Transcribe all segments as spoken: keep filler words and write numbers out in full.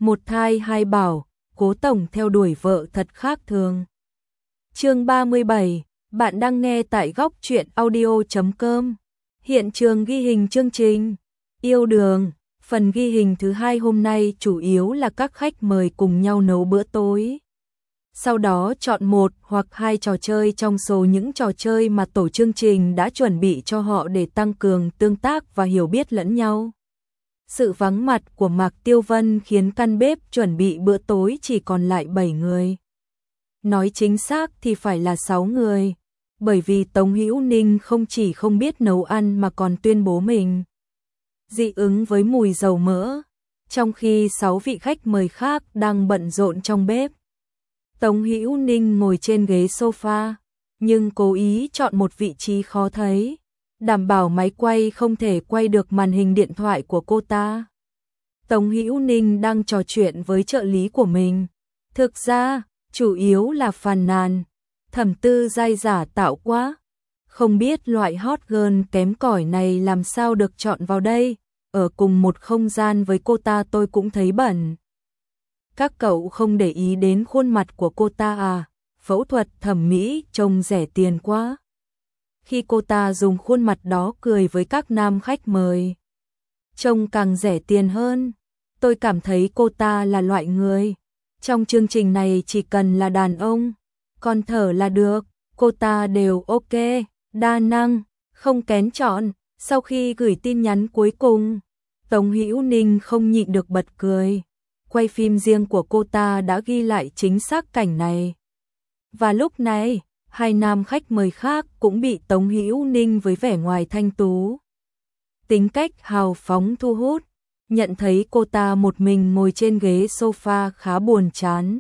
một thai hai bảo, Cố tổng theo đuổi vợ thật khác thường. Chương ba mươi bảy, bạn đang nghe tại góc truyện audio chấm com. Hiện trường ghi hình chương trình Yêu Đường, phần ghi hình thứ hai hôm nay chủ yếu là các khách mời cùng nhau nấu bữa tối. Sau đó chọn một hoặc hai trò chơi trong số những trò chơi mà tổ chương trình đã chuẩn bị cho họ để tăng cường tương tác và hiểu biết lẫn nhau. Sự vắng mặt của Mạc Tiêu Vân khiến căn bếp chuẩn bị bữa tối chỉ còn lại bảy người. Nói chính xác thì phải là sáu người, bởi vì Tống Hữu Ninh không chỉ không biết nấu ăn mà còn tuyên bố mình dị ứng với mùi dầu mỡ, trong khi sáu vị khách mời khác đang bận rộn trong bếp. Tống Hữu Ninh ngồi trên ghế sofa, nhưng cố ý chọn một vị trí khó thấy, đảm bảo máy quay không thể quay được màn hình điện thoại của cô ta. Tống Hữu Ninh đang trò chuyện với trợ lý của mình. Thực ra, chủ yếu là phàn nàn, Thẩm Tư Giai giả tạo quá. Không biết loại hot girl kém cỏi này làm sao được chọn vào đây, ở cùng một không gian với cô ta tôi cũng thấy bẩn. Các cậu không để ý đến khuôn mặt của cô ta à, phẫu thuật thẩm mỹ trông rẻ tiền quá. Khi cô ta dùng khuôn mặt đó cười với các nam khách mời, trông càng rẻ tiền hơn. Tôi cảm thấy cô ta là loại người trong chương trình này chỉ cần là đàn ông, còn thở là được, cô ta đều ok, đa năng, không kén chọn. Sau khi gửi tin nhắn cuối cùng, Tống Hữu Ninh không nhịn được bật cười. Quay phim riêng của cô ta đã ghi lại chính xác cảnh này. Và lúc này, hai nam khách mời khác cũng bị Tống Hữu Ninh với vẻ ngoài thanh tú, tính cách hào phóng thu hút. Nhận thấy cô ta một mình ngồi trên ghế sofa khá buồn chán,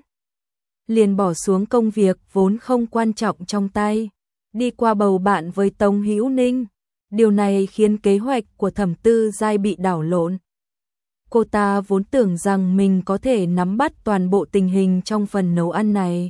liền bỏ xuống công việc vốn không quan trọng trong tay, đi qua bầu bạn với Tống Hữu Ninh. Điều này khiến kế hoạch của Thẩm Tư Giai bị đảo lộn. Cô ta vốn tưởng rằng mình có thể nắm bắt toàn bộ tình hình trong phần nấu ăn này.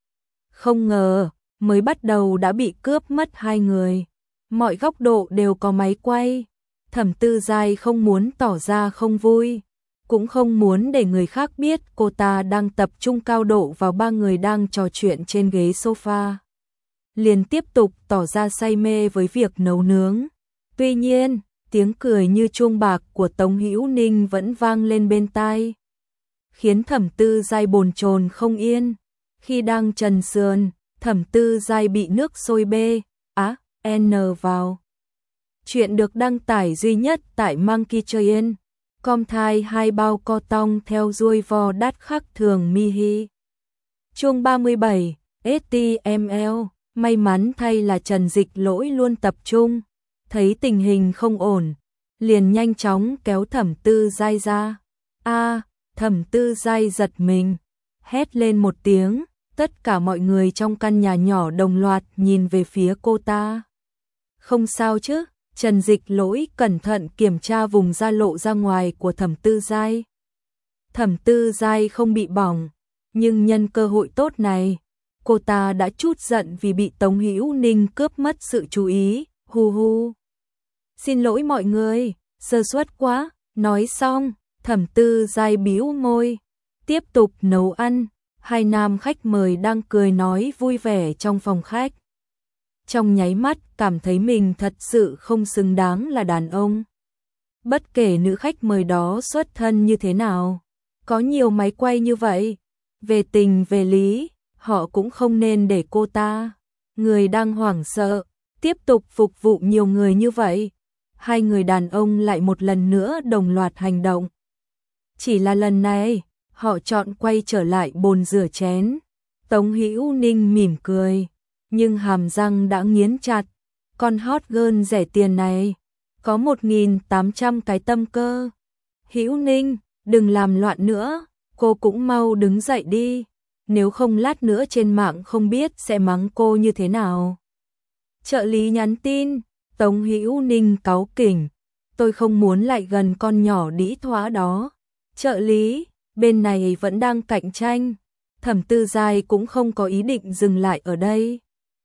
Không ngờ, mới bắt đầu đã bị cướp mất hai người. Mọi góc độ đều có máy quay. Thẩm Tư Giai không muốn tỏ ra không vui, cũng không muốn để người khác biết cô ta đang tập trung cao độ vào ba người đang trò chuyện trên ghế sofa. Liền tiếp tục tỏ ra say mê với việc nấu nướng. Tuy nhiên, tiếng cười như chuông bạc của Tống Hữu Ninh vẫn vang lên bên tai, khiến Thẩm Tư Giai bồn chồn không yên. Khi đang trần sườn, Thẩm Tư Giai bị nước sôi bê, á, n vào. Chuyện được đăng tải duy nhất tại Monkey Train. Com thai hai bao co tong theo ruồi vò đắt khác thường mi hi. Chương ba mươi bảy, ét tê em lờ. May mắn thay là Trần Dịch Lỗi luôn tập trung, thấy tình hình không ổn, liền nhanh chóng kéo Thẩm Tư Giai ra. A, Thẩm Tư Giai giật mình, hét lên một tiếng, tất cả mọi người trong căn nhà nhỏ đồng loạt nhìn về phía cô ta. Không sao chứ? Trần Dịch Lỗi cẩn thận kiểm tra vùng da lộ ra ngoài của Thẩm Tư Giai. Thẩm Tư Giai không bị bỏng, nhưng nhân cơ hội tốt này, cô ta đã trút giận vì bị Tống Hữu Ninh cướp mất sự chú ý. Hu hu. Xin lỗi mọi người, sơ suất quá. Nói xong, Thẩm Tư Giai bĩu môi, tiếp tục nấu ăn. Hai nam khách mời đang cười nói vui vẻ trong phòng khách, trong nháy mắt cảm thấy mình thật sự không xứng đáng là đàn ông. Bất kể nữ khách mời đó xuất thân như thế nào, có nhiều máy quay như vậy, về tình về lý, họ cũng không nên để cô ta, người đang hoảng sợ, tiếp tục phục vụ nhiều người như vậy. Hai người đàn ông lại một lần nữa đồng loạt hành động. Chỉ là lần này, họ chọn quay trở lại bồn rửa chén. Tống Hữu Ninh mỉm cười, nhưng hàm răng đã nghiến chặt. Con hot girl rẻ tiền này, có một nghìn tám trăm cái tâm cơ. Hữu Ninh, đừng làm loạn nữa, cô cũng mau đứng dậy đi, nếu không lát nữa trên mạng không biết sẽ mắng cô như thế nào. Trợ lý nhắn tin. Tống Hữu Ninh cáu kỉnh, tôi không muốn lại gần con nhỏ đĩ thoá đó. Trợ lý, bên này vẫn đang cạnh tranh. Thẩm Tư Giai cũng không có ý định dừng lại ở đây.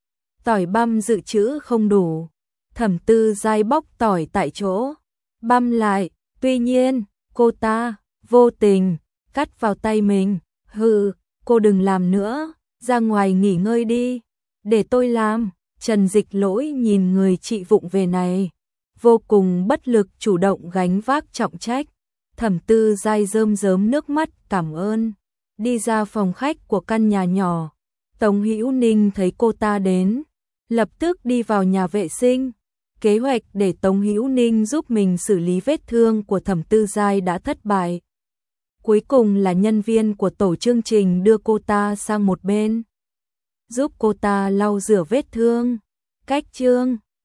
Tỏi băm dự trữ không đủ. Thẩm Tư Giai bóc tỏi tại chỗ, băm lại. Tuy nhiên, cô ta vô tình cắt vào tay mình. Hừ, cô đừng làm nữa, ra ngoài nghỉ ngơi đi, để tôi làm. Trần Dịch Lỗi nhìn người chị vụng về này, vô cùng bất lực chủ động gánh vác trọng trách. Thẩm Tư Giai rơm rớm nước mắt cảm ơn, đi ra phòng khách của căn nhà nhỏ. Tống Hữu Ninh thấy cô ta đến, lập tức đi vào nhà vệ sinh. Kế hoạch để Tống Hữu Ninh giúp mình xử lý vết thương của Thẩm Tư Giai đã thất bại. Cuối cùng là nhân viên của tổ chương trình đưa cô ta sang một bên, giúp cô ta lau rửa vết thương. Cách chương